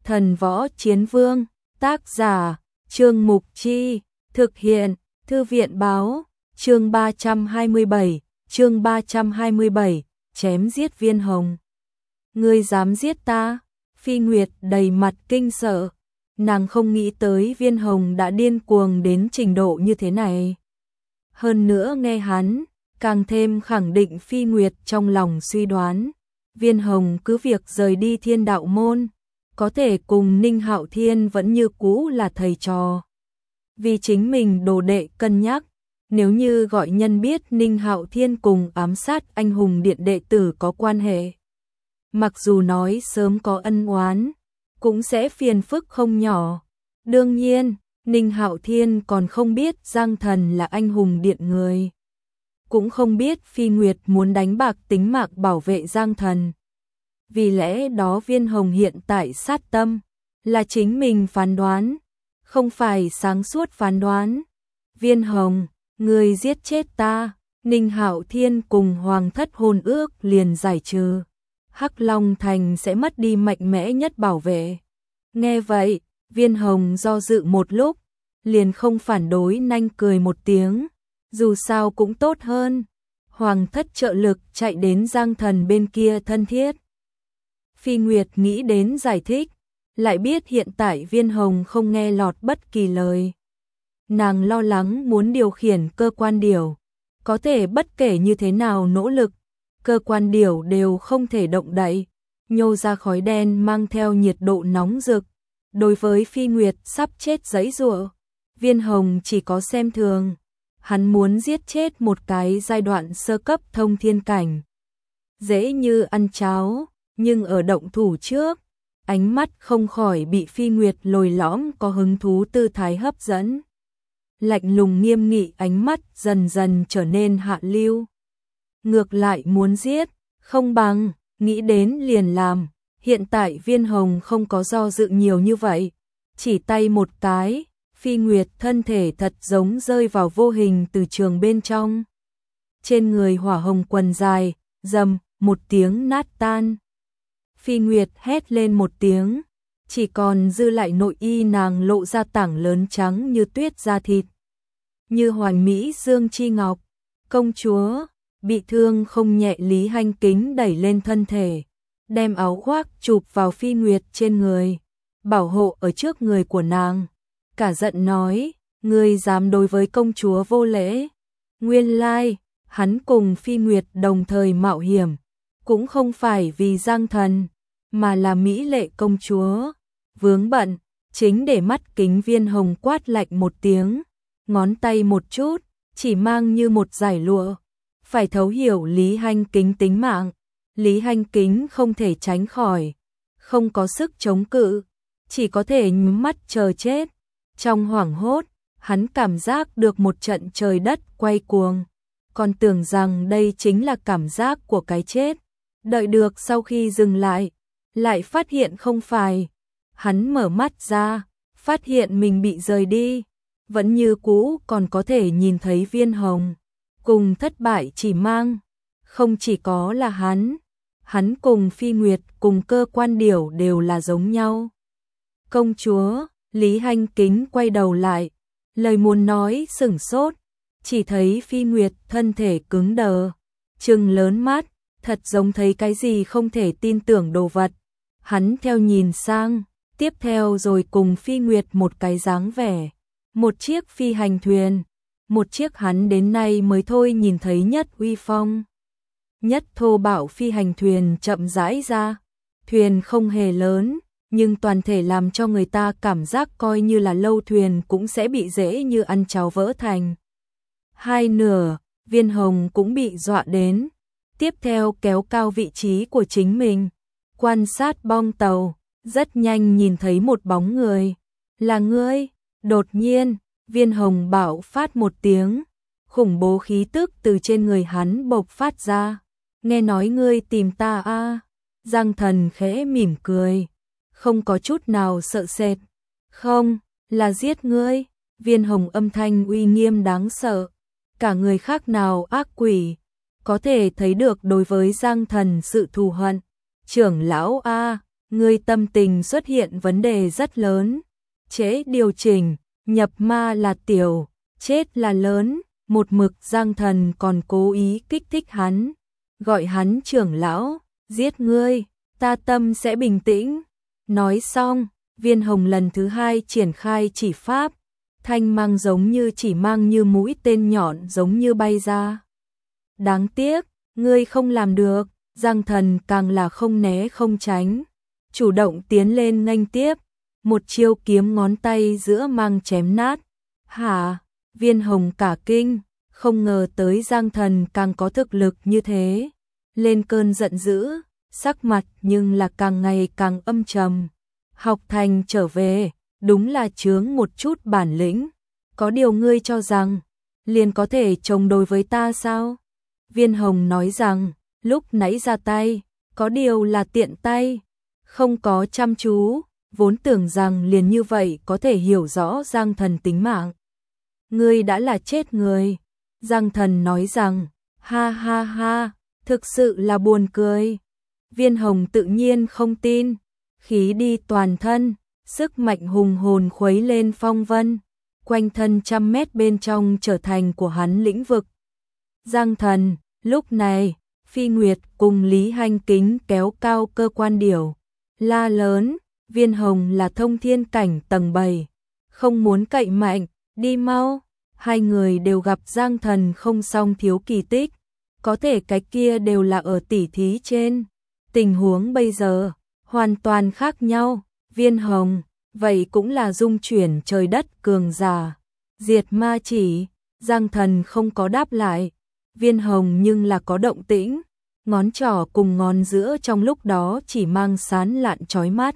Thần Võ Chiến Vương, tác giả, Trương Mục Chi, thực hiện, Thư viện Báo, chương 327, chém giết Viên Hồng. Ngươi dám giết ta? Phi Nguyệt đầy mặt kinh sợ, nàng không nghĩ tới Viên Hồng đã điên cuồng đến trình độ như thế này. Hơn nữa nghe hắn, càng thêm khẳng định Phi Nguyệt trong lòng suy đoán, Viên Hồng cứ việc rời đi Thiên Đạo môn, có thể cùng Ninh Hạo Thiên vẫn như cũ là thầy trò. Vì chính mình đồ đệ cân nhắc, nếu như gọi nhân biết Ninh Hạo Thiên cùng ám sát anh hùng điện đệ tử có quan hệ, mặc dù nói sớm có ân oán, cũng sẽ phiền phức không nhỏ. Đương nhiên, Ninh Hạo Thiên còn không biết Giang Thần là anh hùng điện người, cũng không biết Phi Nguyệt muốn đánh bạc tính mạng bảo vệ Giang Thần. Vì lẽ đó Viên Hồng hiện tại sát tâm là chính mình phán đoán, không phải sáng suốt phán đoán. Viên Hồng, ngươi giết chết ta, Ninh Hạo Thiên cùng Hoàng thất hôn ước liền giải trừ, Hắc Long Thành sẽ mất đi mạnh mẽ nhất bảo vệ. Nghe vậy, Viên Hồng do dự một lúc, liền không phản đối, nanh cười một tiếng, dù sao cũng tốt hơn Hoàng thất trợ lực chạy đến Giang Thần bên kia thân thiết. Phi Nguyệt nghĩ đến giải thích, lại biết hiện tại Viên Hồng không nghe lọt bất kỳ lời. Nàng lo lắng muốn điều khiển cơ quan điểu, có thể bất kể như thế nào nỗ lực, cơ quan điểu đều không thể động đậy, nhô ra khói đen mang theo nhiệt độ nóng rực. Đối với Phi Nguyệt sắp chết giãy giụa, Viên Hồng chỉ có xem thường. Hắn muốn giết chết một cái giai đoạn sơ cấp thông thiên cảnh, dễ như ăn cháo, nhưng ở động thủ trước, ánh mắt không khỏi bị Phi Nguyệt lồi lõm có hứng thú tư thái hấp dẫn. Lạnh lùng nghiêm nghị ánh mắt dần dần trở nên hạ lưu. Ngược lại muốn giết, không bằng, nghĩ đến liền làm. Hiện tại Viên Hồng không có do dự nhiều như vậy, chỉ tay một cái, Phi Nguyệt thân thể thật giống rơi vào vô hình từ trường bên trong. Trên người hỏa hồng quần dài, rầm, một tiếng nát tan. Phi Nguyệt hét lên một tiếng, chỉ còn dư lại nội y nàng lộ ra tảng lớn trắng như tuyết da thịt. Như hoàn mỹ dương chi ngọc, công chúa, bị thương không nhẹ Lý Hanh Kính đẩy lên thân thể, đem áo khoác chụp vào Phi Nguyệt trên người, bảo hộ ở trước người của nàng. Cả giận nói, ngươi dám đối với công chúa vô lễ. Nguyên lai, hắn cùng Phi Nguyệt đồng thời mạo hiểm, cũng không phải vì Giang Thần, mà là mỹ lệ công chúa. Vướng bận, chính để mắt kính Viên Hồng quát lạnh một tiếng, ngón tay một chút, chỉ mang như một dải lụa. Phải thấu hiểu Lý Hanh Kính tính mạng, Lý Hanh Kính không thể tránh khỏi, không có sức chống cự, chỉ có thể nhắm mắt chờ chết. Trong hoảng hốt, hắn cảm giác được một trận trời đất quay cuồng, còn tưởng rằng đây chính là cảm giác của cái chết. Đợi được sau khi dừng lại phát hiện không phải. Hắn mở mắt ra, phát hiện mình bị rời đi, vẫn như cũ còn có thể nhìn thấy Viên Hồng. Cùng thất bại chỉ mang, không chỉ có là hắn cùng Phi Nguyệt cùng cơ quan điểu đều là giống nhau. Công chúa, Lý Hanh Kính quay đầu lại, lời muốn nói sửng sốt, chỉ thấy Phi Nguyệt thân thể cứng đờ, trừng lớn mắt, thật giống thấy cái gì không thể tin tưởng đồ vật. Hắn theo nhìn sang, tiếp theo rồi cùng Phi Nguyệt một cái dáng vẻ, một chiếc phi hành thuyền, một chiếc hắn đến nay mới thôi nhìn thấy nhất uy phong, nhất thô bạo phi hành thuyền chậm rãi ra. Thuyền không hề lớn, nhưng toàn thể làm cho người ta cảm giác coi như là lâu thuyền cũng sẽ bị dễ như ăn cháo vỡ thành hai nửa. Viên Hồng cũng bị dọa đến, tiếp theo kéo cao vị trí của chính mình, quan sát bong tàu, rất nhanh nhìn thấy một bóng người. Là ngươi? Đột nhiên, Viên Hồng bạo phát một tiếng, khủng bố khí tức từ trên người hắn bộc phát ra. Nghe nói ngươi tìm ta a? Giang Thần khẽ mỉm cười, không có chút nào sợ sệt. Không, là giết ngươi. Viên Hồng âm thanh uy nghiêm đáng sợ, cả người khác nào ác quỷ, có thể thấy được đối với Giang Thần sự thù hận. Trưởng lão a, ngươi tâm tình xuất hiện vấn đề rất lớn, trễ điều chỉnh, nhập ma là tiểu, chết là lớn, một mực Giang Thần còn cố ý kích thích hắn, gọi hắn trưởng lão, giết ngươi, ta tâm sẽ bình tĩnh. Nói xong, Viên Hồng lần thứ hai triển khai chỉ pháp, thanh mang giống như chỉ mang như mũi tên nhọn giống như bay ra. Đáng tiếc, ngươi không làm được, Giang Thần càng là không né không tránh, chủ động tiến lên nghênh tiếp, một chiêu kiếm ngón tay giữa mang chém nát. Hả? Viên Hồng cả kinh, không ngờ tới Giang Thần càng có thực lực như thế, lên cơn giận dữ, sắc mặt nhưng là càng ngày càng âm trầm. Học thành trở về, đúng là chướng một chút bản lĩnh, có điều ngươi cho rằng liền có thể chống đối với ta sao? Viên Hồng nói rằng, lúc nãy ra tay, có điều là tiện tay, không có chăm chú, vốn tưởng rằng liền như vậy có thể hiểu rõ Giang Thần tính mạng. Ngươi đã là chết người. Giang Thần nói rằng, ha ha ha, thực sự là buồn cười. Viên Hồng tự nhiên không tin, khí đi toàn thân, sức mạnh hùng hồn khuấy lên phong vân, quanh thân 100 mét bên trong trở thành của hắn lĩnh vực. Giang Thần, lúc này, Phi Nguyệt cùng Lý Hành Kính kéo cao cơ quan điểu, la lớn, Viên Hồng là thông thiên cảnh tầng 7, không muốn cậy mạnh, đi mau. Hai người đều gặp Giang Thần không song thiếu kỳ tích, có thể cái kia đều là ở tỉ thí trên. Tình huống bây giờ, hoàn toàn khác nhau, Viên Hồng, vậy cũng là dung chuyển trời đất cường giả. Diệt ma chỉ, Giang Thần không có đáp lại, Viên Hồng nhưng là có động tĩnh, ngón trỏ cùng ngón giữa trong lúc đó chỉ mang sán lạn chói mắt.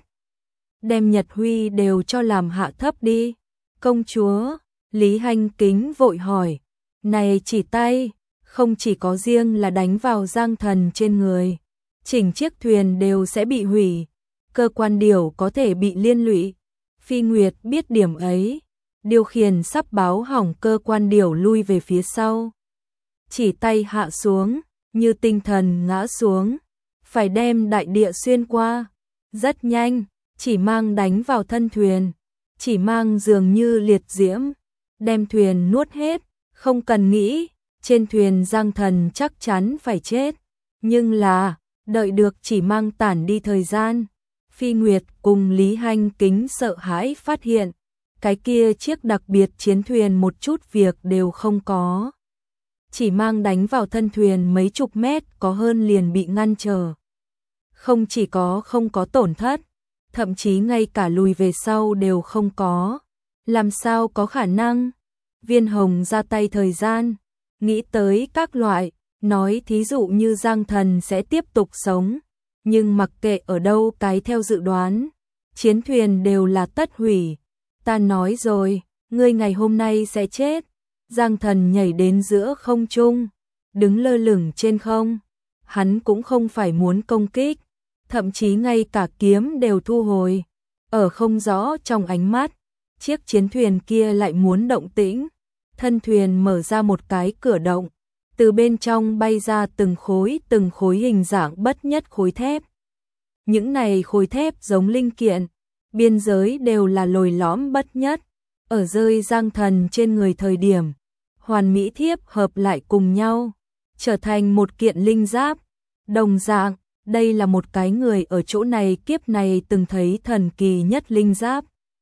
Đem Nhật Huy đều cho làm hạ thấp đi, công chúa. Lý Hành Kính vội hỏi, này chỉ tay, không chỉ có riêng là đánh vào Giang Thần trên người, chỉnh chiếc thuyền đều sẽ bị hủy, cơ quan điểu có thể bị liên lụy. Phi Nguyệt biết điểm ấy, điều khiển sắp báo hỏng cơ quan điểu lui về phía sau. Chỉ tay hạ xuống, như tinh thần ngã xuống, phải đem đại địa xuyên qua. Rất nhanh, chỉ mang đánh vào thân thuyền, chỉ mang dường như liệt diễm, đem thuyền nuốt hết, không cần nghĩ, trên thuyền Giang Thần chắc chắn phải chết. Nhưng là, đợi được chỉ mang tản đi thời gian, Phi Nguyệt cùng Lý Hành Kính sợ hãi phát hiện, cái kia chiếc đặc biệt chiến thuyền một chút việc đều không có. Chỉ mang đánh vào thân thuyền mấy chục mét có hơn liền bị ngăn trở. Không chỉ có không có tổn thất, thậm chí ngay cả lùi về sau đều không có. Làm sao có khả năng? Viên Hồng ra tay thời gian, nghĩ tới các loại, nói thí dụ như Giang Thần sẽ tiếp tục sống, nhưng mặc kệ ở đâu cái theo dự đoán, chiến thuyền đều là tất hủy. Ta nói rồi, ngươi ngày hôm nay sẽ chết. Giang Thần nhảy đến giữa không trung, đứng lơ lửng trên không. Hắn cũng không phải muốn công kích, thậm chí ngay cả kiếm đều thu hồi. Ở không rõ trong ánh mắt, chiếc chiến thuyền kia lại muốn động tĩnh. Thân thuyền mở ra một cái cửa động, từ bên trong bay ra từng khối hình dạng bất nhất khối thép. Những này khối thép giống linh kiện, biên giới đều là lồi lõm bất nhất, ở rơi Giang Thần trên người thời điểm, hoàn mỹ thiếp hợp lại cùng nhau, trở thành một kiện linh giáp. Đồng dạng, đây là một cái người ở chỗ này kiếp này từng thấy thần kỳ nhất linh giáp.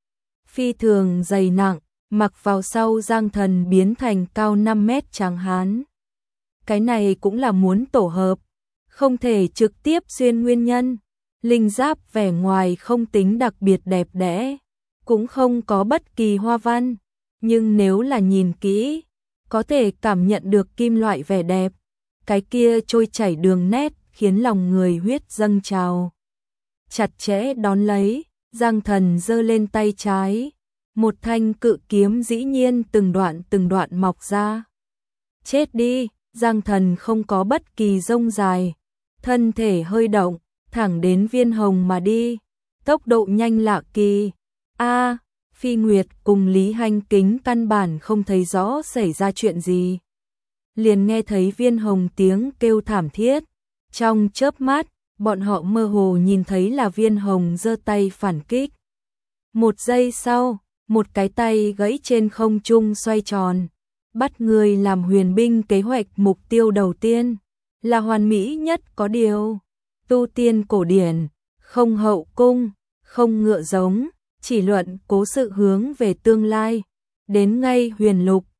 Phi thường dày nặng, mặc vào sau Giang Thần biến thành cao 5 mét tráng hán. Cái này cũng là muốn tổ hợp, không thể trực tiếp xuyên nguyên nhân. Linh giáp vẻ ngoài không tính đặc biệt đẹp đẽ, cũng không có bất kỳ hoa văn, nhưng nếu là nhìn kỹ, có thể cảm nhận được kim loại vẻ đẹp. Cái kia trôi chảy đường nét khiến lòng người huyết dâng trào. Chặt chẽ đón lấy, Giang Thần giơ lên tay trái, một thanh cự kiếm dĩ nhiên từng đoạn mọc ra. Chết đi, Giang Thần không có bất kỳ rông dài, thân thể hơi động, thẳng đến Viên Hồng mà đi, tốc độ nhanh lạ kỳ. Phi Nguyệt cùng Lý Hành Kính căn bản không thấy rõ xảy ra chuyện gì. Liền nghe thấy Viên Hồng tiếng kêu thảm thiết, trong chớp mắt, bọn họ mơ hồ nhìn thấy là Viên Hồng giơ tay phản kích. Một giây sau, một cái tay gãy trên không trung xoay tròn, bắt người làm huyền binh kế hoạch mục tiêu đầu tiên, là hoàn mỹ nhất có điều. Tu tiên cổ điển, không hậu cung, không ngựa giống, chỉ luận cố sự hướng về tương lai, đến ngay huyền lục,